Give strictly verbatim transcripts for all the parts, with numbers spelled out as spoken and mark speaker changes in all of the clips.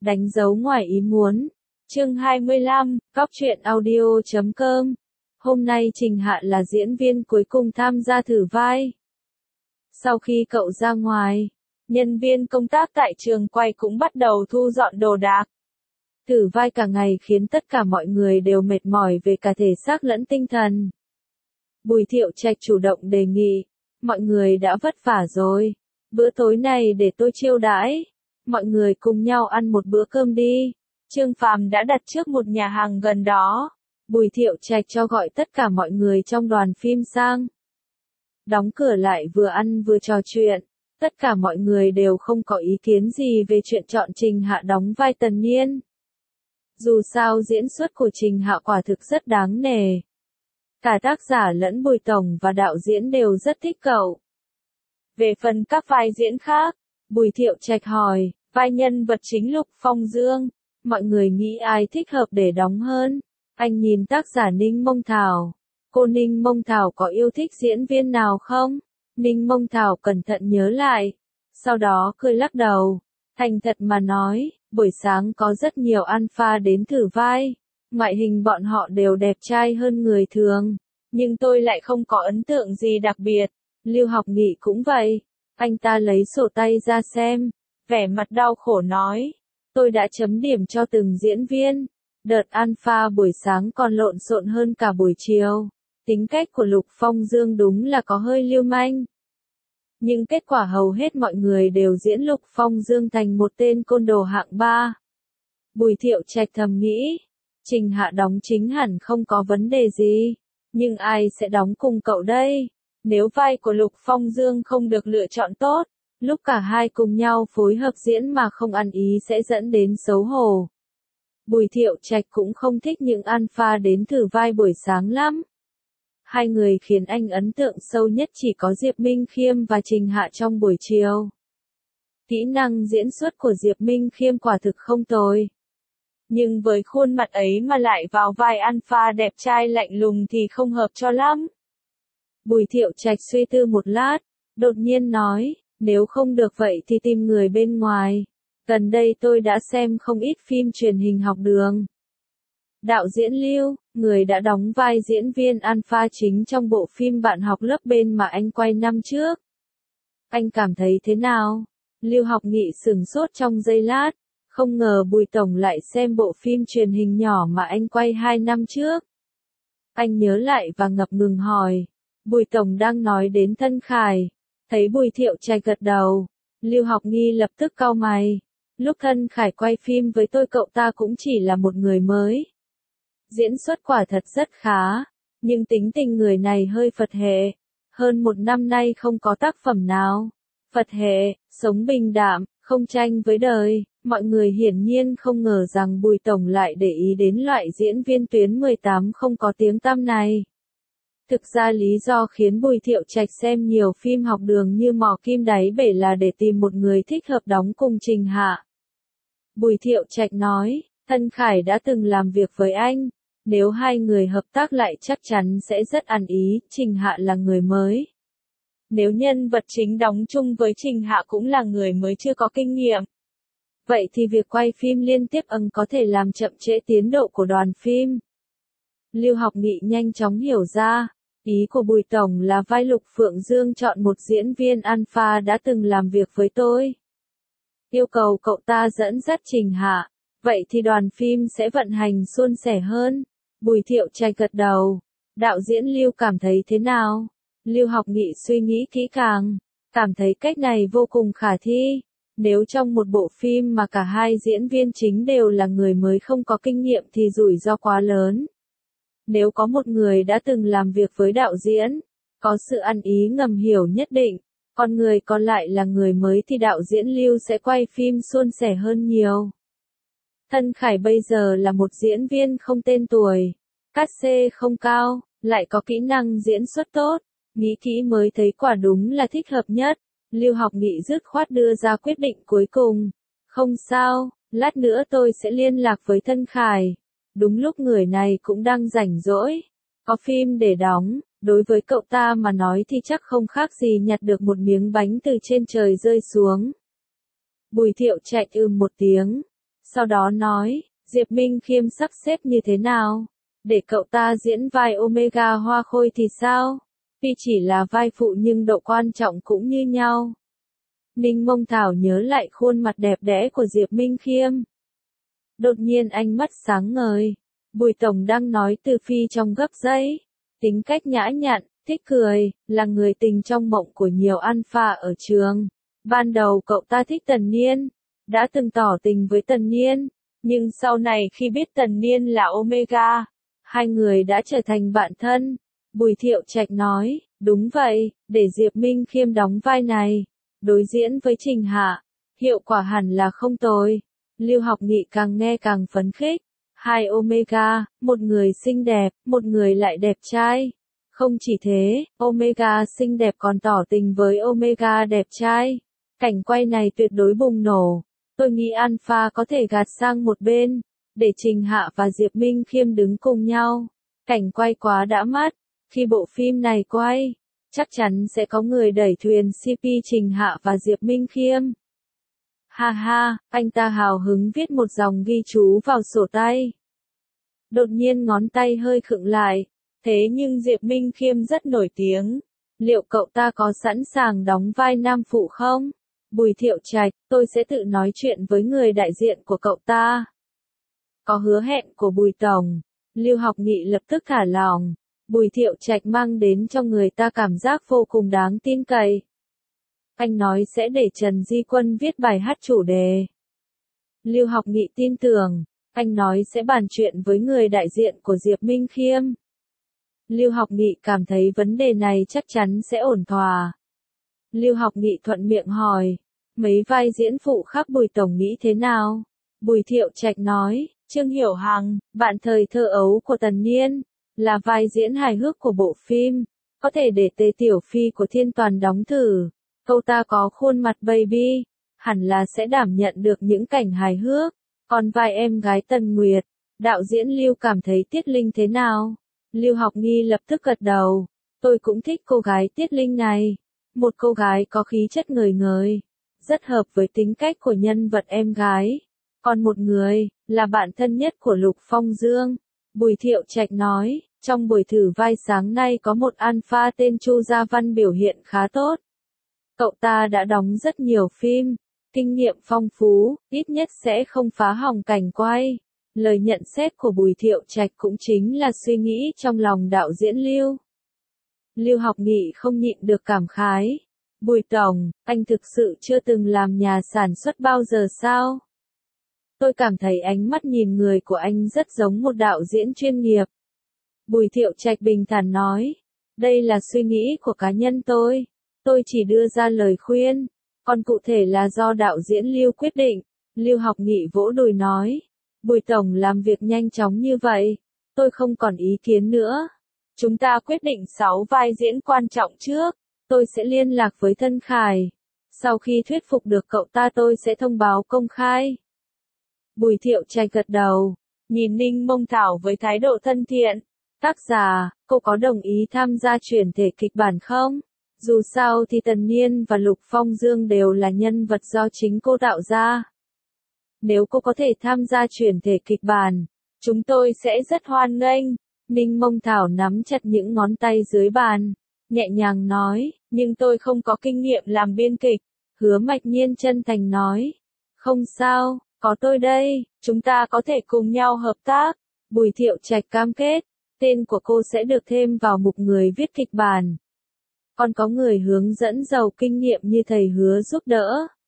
Speaker 1: Đánh dấu ngoài ý muốn. Chương hai mươi lăm, Cóc truyện audio chấm com. Hôm nay Trình Hạ là diễn viên cuối cùng tham gia thử vai. Sau khi cậu ra ngoài, nhân viên công tác tại trường quay cũng bắt đầu thu dọn đồ đạc. Thử vai cả ngày khiến tất cả mọi người đều mệt mỏi về cả thể xác lẫn tinh thần. Bùi Thiệu Trạch chủ động đề nghị, mọi người đã vất vả rồi, bữa tối này để tôi chiêu đãi, mọi người cùng nhau ăn một bữa cơm đi. Trương Phàm đã đặt trước một nhà hàng gần đó, Bùi Thiệu Trạch cho gọi tất cả mọi người trong đoàn phim sang. Đóng cửa lại vừa ăn vừa trò chuyện, tất cả mọi người đều không có ý kiến gì về chuyện chọn Trình Hạ đóng vai Tần Niên. Dù sao diễn xuất của Trình Hạ quả thực rất đáng nể. Cả tác giả lẫn Bùi Tổng và đạo diễn đều rất thích cậu. Về phần các vai diễn khác, Bùi Thiệu Trạch hỏi, vai nhân vật chính Lục Phong Dương, mọi người nghĩ ai thích hợp để đóng hơn? Anh nhìn tác giả Ninh Mông Thảo. Cô Ninh Mông Thảo có yêu thích diễn viên nào không? Ninh Mông Thảo cẩn thận nhớ lại. Sau đó cười lắc đầu. Thành thật mà nói, buổi sáng có rất nhiều alpha đến thử vai. Ngoại hình bọn họ đều đẹp trai hơn người thường. Nhưng tôi lại không có ấn tượng gì đặc biệt. Lưu Học Nghị cũng vậy. Anh ta lấy sổ tay ra xem. Vẻ mặt đau khổ nói. Tôi đã chấm điểm cho từng diễn viên. Đợt alpha buổi sáng còn lộn xộn hơn cả buổi chiều. Tính cách của Lục Phong Dương đúng là có hơi lưu manh. Nhưng kết quả hầu hết mọi người đều diễn Lục Phong Dương thành một tên côn đồ hạng ba. Bùi Thiệu Trạch thầm nghĩ, Trình Hạ đóng chính hẳn không có vấn đề gì. Nhưng ai sẽ đóng cùng cậu đây? Nếu vai của Lục Phong Dương không được lựa chọn tốt, lúc cả hai cùng nhau phối hợp diễn mà không ăn ý sẽ dẫn đến xấu hổ. Bùi Thiệu Trạch cũng không thích những alpha đến thử vai buổi sáng lắm. Hai người khiến anh ấn tượng sâu nhất chỉ có Diệp Minh Khiêm và Trình Hạ trong buổi chiều. Kỹ năng diễn xuất của Diệp Minh Khiêm quả thực không tồi. Nhưng với khuôn mặt ấy mà lại vào vai alpha đẹp trai lạnh lùng thì không hợp cho lắm. Bùi Thiệu Trạch suy tư một lát, đột nhiên nói, nếu không được vậy thì tìm người bên ngoài. Gần đây tôi đã xem không ít phim truyền hình học đường. Đạo diễn Lưu, người đã đóng vai diễn viên alpha chính trong bộ phim Bạn học lớp bên mà anh quay năm trước. Anh cảm thấy thế nào? Lưu Học Nghị sửng sốt trong giây lát, không ngờ Bùi Tổng lại xem bộ phim truyền hình nhỏ mà anh quay hai năm trước. Anh nhớ lại và ngập ngừng hỏi, Bùi Tổng đang nói đến Thân Khải. Thấy Bùi Thiệu Trạch gật đầu, Lưu Học Nghị lập tức cau mày. Lúc Thân Khải quay phim với tôi cậu ta cũng chỉ là một người mới. Diễn xuất quả thật rất khá, nhưng tính tình người này hơi Phật hệ. Hơn một năm nay không có tác phẩm nào. Phật hệ, sống bình đạm, không tranh với đời. Mọi người hiển nhiên không ngờ rằng Bùi Tổng lại để ý đến loại diễn viên tuyến mười tám không có tiếng tăm này. Thực ra lý do khiến Bùi Thiệu Trạch xem nhiều phim học đường như Mò Kim Đáy Bể là để tìm một người thích hợp đóng cùng Trình Hạ. Bùi Thiệu Trạch nói, Thân Khải đã từng làm việc với anh. Nếu hai người hợp tác lại chắc chắn sẽ rất ăn ý, Trình Hạ là người mới. Nếu nhân vật chính đóng chung với Trình Hạ cũng là người mới chưa có kinh nghiệm. Vậy thì việc quay phim liên tiếp ưng có thể làm chậm trễ tiến độ của đoàn phim. Lưu Học Nghị nhanh chóng hiểu ra, ý của Bùi Tổng là vai Lục Phượng Dương chọn một diễn viên alpha đã từng làm việc với tôi. Yêu cầu cậu ta dẫn dắt Trình Hạ, vậy thì đoàn phim sẽ vận hành suôn sẻ hơn. Bùi Thiệu Trạch gật đầu. Đạo diễn Lưu cảm thấy thế nào? Lưu Học Nghị suy nghĩ kỹ càng, cảm thấy cách này vô cùng khả thi. Nếu trong một bộ phim mà cả hai diễn viên chính đều là người mới không có kinh nghiệm thì rủi ro quá lớn. Nếu có một người đã từng làm việc với đạo diễn, có sự ăn ý ngầm hiểu nhất định, còn người còn lại là người mới thì đạo diễn Lưu sẽ quay phim suôn sẻ hơn nhiều. Thân Khải bây giờ là một diễn viên không tên tuổi, cát xê không cao, lại có kỹ năng diễn xuất tốt, nghĩ kỹ mới thấy quả đúng là thích hợp nhất. Lưu Học Nghị dứt khoát đưa ra quyết định cuối cùng. Không sao, lát nữa tôi sẽ liên lạc với Thân Khải. Đúng lúc người này cũng đang rảnh rỗi, có phim để đóng, đối với cậu ta mà nói thì chắc không khác gì nhặt được một miếng bánh từ trên trời rơi xuống. Bùi Thiệu Trạch ừm một tiếng. Sau đó nói, Diệp Minh Khiêm sắp xếp như thế nào? Để cậu ta diễn vai Omega Hoa Khôi thì sao? Tuy chỉ là vai phụ nhưng độ quan trọng cũng như nhau. Ninh Mông Thảo nhớ lại khuôn mặt đẹp đẽ của Diệp Minh Khiêm. Đột nhiên ánh mắt sáng ngời. Bùi Tổng đang nói từ phi trong gấp giấy. Tính cách nhã nhặn, thích cười, là người tình trong mộng của nhiều alpha ở trường. Ban đầu cậu ta thích Tần Niên, đã từng tỏ tình với Tần Niên, nhưng sau này khi biết Tần Niên là Omega, hai người đã trở thành bạn thân. Bùi Thiệu Trạch nói, đúng vậy, để Diệp Minh Khiêm đóng vai này, đối diễn với Trình Hạ, hiệu quả hẳn là không tồi. Lưu Học Nghị càng nghe càng phấn khích. Hai Omega, một người xinh đẹp, một người lại đẹp trai. Không chỉ thế, Omega xinh đẹp còn tỏ tình với Omega đẹp trai. Cảnh quay này tuyệt đối bùng nổ. Tôi nghĩ Alpha có thể gạt sang một bên, để Trình Hạ và Diệp Minh Khiêm đứng cùng nhau. Cảnh quay quá đã mắt. Khi bộ phim này quay, chắc chắn sẽ có người đẩy thuyền xê pê Trình Hạ và Diệp Minh Khiêm. Ha ha, anh ta hào hứng viết một dòng ghi chú vào sổ tay. Đột nhiên ngón tay hơi khựng lại. Thế nhưng Diệp Minh Khiêm rất nổi tiếng. Liệu cậu ta có sẵn sàng đóng vai nam phụ không? Bùi Thiệu Trạch, tôi sẽ tự nói chuyện với người đại diện của cậu ta. Có hứa hẹn của Bùi Tổng. Lưu Học Nghị lập tức thả lòng. Bùi Thiệu Trạch mang đến cho người ta cảm giác vô cùng đáng tin cậy. Anh nói sẽ để Trần Di Quân viết bài hát chủ đề. Lưu Học Nghị tin tưởng. Anh nói sẽ bàn chuyện với người đại diện của Diệp Minh Khiêm. Lưu Học Nghị cảm thấy vấn đề này chắc chắn sẽ ổn thỏa. Lưu Học Nghị thuận miệng hỏi, mấy vai diễn phụ khác Bùi Tổng nghĩ thế nào? Bùi Thiệu Trạch nói, Trương Hiểu Hằng, bạn thời thơ ấu của Tần Niên, là vai diễn hài hước của bộ phim, có thể để Tề Tiểu Phi của Thiên Toàn đóng thử. Cậu ta có khuôn mặt baby, hẳn là sẽ đảm nhận được những cảnh hài hước. Còn vai em gái Tần Nguyệt, đạo diễn Lưu cảm thấy Tiết Linh thế nào? Lưu Học Nghi lập tức gật đầu. Tôi cũng thích cô gái Tiết Linh này. Một cô gái có khí chất ngời ngời, rất hợp với tính cách của nhân vật em gái. Còn một người, là bạn thân nhất của Lục Phong Dương. Bùi Thiệu Trạch nói, trong buổi thử vai sáng nay có một alpha tên Chu Gia Văn biểu hiện khá tốt. Cậu ta đã đóng rất nhiều phim, kinh nghiệm phong phú, ít nhất sẽ không phá hỏng cảnh quay. Lời nhận xét của Bùi Thiệu Trạch cũng chính là suy nghĩ trong lòng đạo diễn Lưu. Lưu Học Nghị không nhịn được cảm khái. Bùi Tổng, anh thực sự chưa từng làm nhà sản xuất bao giờ sao? Tôi cảm thấy ánh mắt nhìn người của anh rất giống một đạo diễn chuyên nghiệp. Bùi Thiệu Trạch bình thản nói, đây là suy nghĩ của cá nhân tôi. Tôi chỉ đưa ra lời khuyên, còn cụ thể là do đạo diễn Lưu quyết định. Lưu Học Nghị vỗ đùi nói, Bùi Tổng làm việc nhanh chóng như vậy, tôi không còn ý kiến nữa. Chúng ta quyết định sáu vai diễn quan trọng trước, tôi sẽ liên lạc với Thân Khải. Sau khi thuyết phục được cậu ta tôi sẽ thông báo công khai. Bùi Thiệu Trạch gật đầu, nhìn Ninh Mông Thảo với thái độ thân thiện. Tác giả, cô có đồng ý tham gia chuyển thể kịch bản không? Dù sao thì Tần Niên và Lục Phong Dương đều là nhân vật do chính cô tạo ra. Nếu cô có thể tham gia chuyển thể kịch bản, chúng tôi sẽ rất hoan nghênh. Ninh Mông Thảo nắm chặt những ngón tay dưới bàn, nhẹ nhàng nói, nhưng tôi không có kinh nghiệm làm biên kịch. Hứa Mạch Nhiên chân thành nói, không sao, có tôi đây, chúng ta có thể cùng nhau hợp tác. Bùi Thiệu Trạch cam kết, tên của cô sẽ được thêm vào mục người viết kịch bản. Còn có người hướng dẫn giàu kinh nghiệm như thầy Hứa giúp đỡ.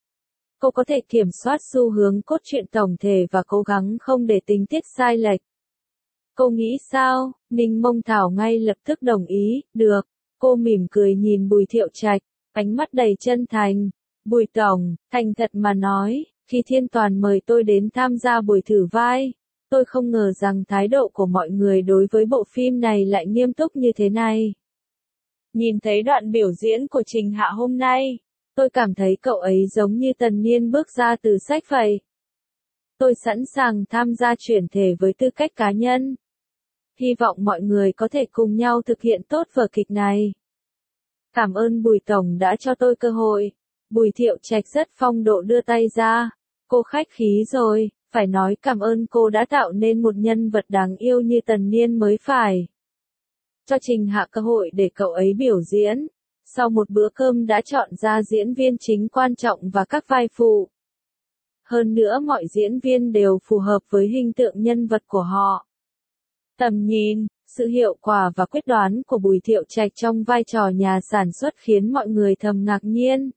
Speaker 1: Cô có thể kiểm soát xu hướng cốt truyện tổng thể và cố gắng không để tình tiết sai lệch. Cô nghĩ sao? Ninh Mông Thảo ngay lập tức đồng ý, được. Cô mỉm cười nhìn Bùi Thiệu Trạch, ánh mắt đầy chân thành. Bùi Tổng, thành thật mà nói, khi Thiên Toàn mời tôi đến tham gia buổi thử vai, tôi không ngờ rằng thái độ của mọi người đối với bộ phim này lại nghiêm túc như thế này. Nhìn thấy đoạn biểu diễn của Trình Hạ hôm nay, tôi cảm thấy cậu ấy giống như Tần Niên bước ra từ sách vậy. Tôi sẵn sàng tham gia chuyển thể với tư cách cá nhân. Hy vọng mọi người có thể cùng nhau thực hiện tốt vở kịch này. Cảm ơn Bùi Tổng đã cho tôi cơ hội. Bùi Thiệu Trạch rất phong độ đưa tay ra. Cô khách khí rồi, Phải nói cảm ơn cô đã tạo nên một nhân vật đáng yêu như Tần Niên mới phải. Cho Trình Hạ cơ hội để cậu ấy biểu diễn. Sau một bữa cơm đã chọn ra diễn viên chính quan trọng và các vai phụ. Hơn nữa mọi diễn viên đều phù hợp với hình tượng nhân vật của họ. Tầm nhìn, sự hiệu quả và quyết đoán của Bùi Thiệu Trạch trong vai trò nhà sản xuất khiến mọi người thầm ngạc nhiên.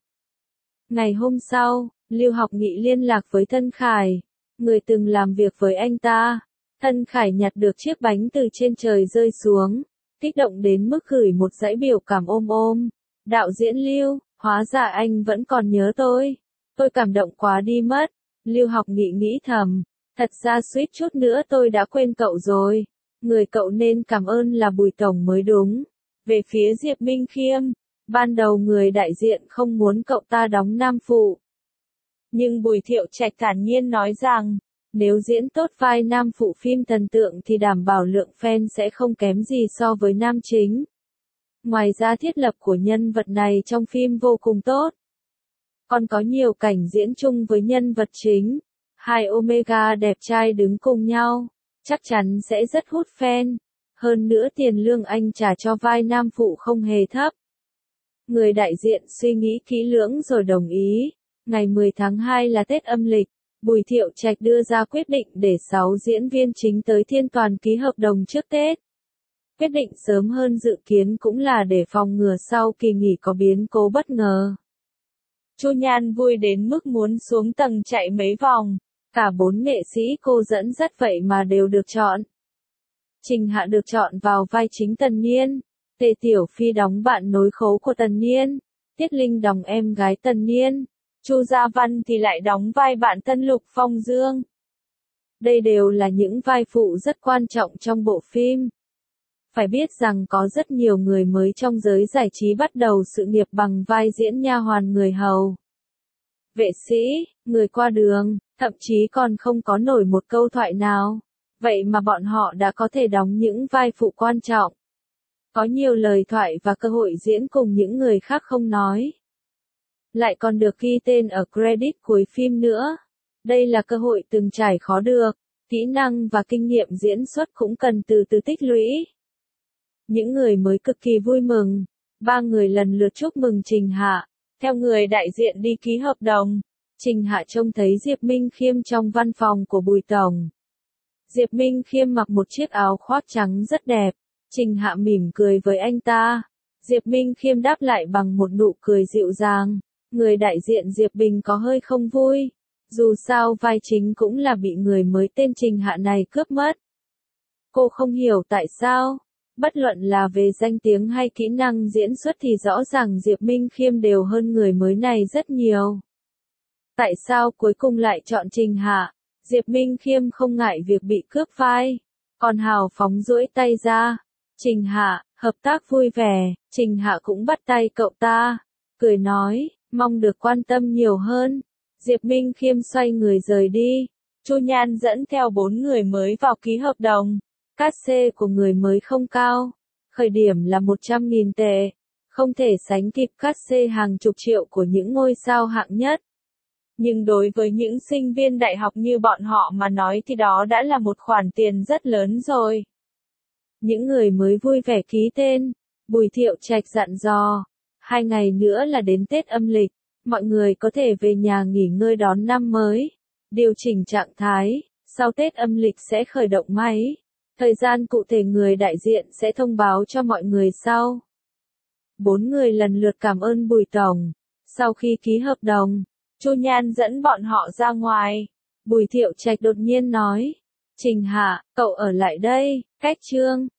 Speaker 1: Ngày hôm sau, Lưu Học Nghị liên lạc với Thân Khải, người từng làm việc với anh ta. Thân Khải nhặt được chiếc bánh từ trên trời rơi xuống, kích động đến mức gửi một dãy biểu cảm ôm ôm. Đạo diễn Lưu, hóa ra anh vẫn còn nhớ tôi. Tôi cảm động quá đi mất. Lưu Học Nghị nghĩ thầm, thật ra suýt chút nữa tôi đã quên cậu rồi. Người cậu nên cảm ơn là Bùi Tổng mới đúng. Về phía Diệp Minh Khiêm, ban đầu người đại diện không muốn cậu ta đóng nam phụ. Nhưng Bùi Thiệu Trạch thản nhiên nói rằng, nếu diễn tốt vai nam phụ phim thần tượng thì đảm bảo lượng fan sẽ không kém gì so với nam chính. Ngoài ra thiết lập của nhân vật này trong phim vô cùng tốt. Còn có nhiều cảnh diễn chung với nhân vật chính. Hai Omega đẹp trai đứng cùng nhau, chắc chắn sẽ rất hút fan. Hơn nữa tiền lương anh trả cho vai nam phụ không hề thấp. Người đại diện suy nghĩ kỹ lưỡng rồi đồng ý. Ngày mười tháng hai là Tết âm lịch, Bùi Thiệu Trạch đưa ra quyết định để sáu diễn viên chính tới Thiên Toàn ký hợp đồng trước Tết. Quyết định sớm hơn dự kiến cũng là để phòng ngừa sau kỳ nghỉ có biến cố bất ngờ. Chu Nhan vui đến mức muốn xuống tầng chạy mấy vòng. Cả bốn nghệ sĩ cô dẫn dắt vậy mà đều được chọn. Trình Hạ được chọn vào vai chính Tần Niên. Tề Tiểu Phi đóng bạn nối khố của Tần Niên. Tiết Linh đóng em gái Tần Niên. Chu Gia Văn thì lại đóng vai bạn thân Lục Phong Dương. Đây đều là những vai phụ rất quan trọng trong bộ phim. Phải biết rằng có rất nhiều người mới trong giới giải trí bắt đầu sự nghiệp bằng vai diễn nha hoàn người hầu, vệ sĩ, người qua đường, thậm chí còn không có nổi một câu thoại nào. Vậy mà bọn họ đã có thể đóng những vai phụ quan trọng. Có nhiều lời thoại và cơ hội diễn cùng những người khác không nói. Lại còn được ghi tên ở credit cuối phim nữa. Đây là cơ hội từng trải khó được. Kỹ năng và kinh nghiệm diễn xuất cũng cần từ từ tích lũy. Những người mới cực kỳ vui mừng. Ba người lần lượt chúc mừng Trình Hạ. Theo người đại diện đi ký hợp đồng, Trình Hạ trông thấy Diệp Minh Khiêm trong văn phòng của Bùi Tổng. Diệp Minh Khiêm mặc một chiếc áo khoác trắng rất đẹp. Trình Hạ mỉm cười với anh ta. Diệp Minh Khiêm đáp lại bằng một nụ cười dịu dàng. Người đại diện Diệp Bình có hơi không vui. Dù sao vai chính cũng là bị người mới tên Trình Hạ này cướp mất. Cô không hiểu tại sao. Bất luận là về danh tiếng hay kỹ năng diễn xuất thì rõ ràng Diệp Minh Khiêm đều hơn người mới này rất nhiều. Tại sao cuối cùng lại chọn Trình Hạ? Diệp Minh Khiêm không ngại việc bị cướp vai, còn hào phóng duỗi tay ra. Trình Hạ, hợp tác vui vẻ. Trình Hạ cũng bắt tay cậu ta, cười nói, mong được quan tâm nhiều hơn. Diệp Minh Khiêm xoay người rời đi. Chu Nhan dẫn theo bốn người mới vào ký hợp đồng. Cát xê của người mới không cao. Khởi điểm là một trăm nghìn tệ. Không thể sánh kịp cát xê hàng chục triệu của những ngôi sao hạng nhất. Nhưng đối với những sinh viên đại học như bọn họ mà nói thì đó đã là một khoản tiền rất lớn rồi. Những người mới vui vẻ ký tên. Bùi Thiệu Trạch dặn dò. Hai ngày nữa là đến Tết âm lịch. Mọi người có thể về nhà nghỉ ngơi đón năm mới. Điều chỉnh trạng thái. Sau Tết âm lịch sẽ khởi động máy. Thời gian cụ thể người đại diện sẽ thông báo cho mọi người sau. Bốn người lần lượt cảm ơn Bùi Tổng. Sau khi ký hợp đồng, Chu Nhan dẫn bọn họ ra ngoài. Bùi Thiệu Trạch đột nhiên nói. Trình Hạ, cậu ở lại đây, cách Trương.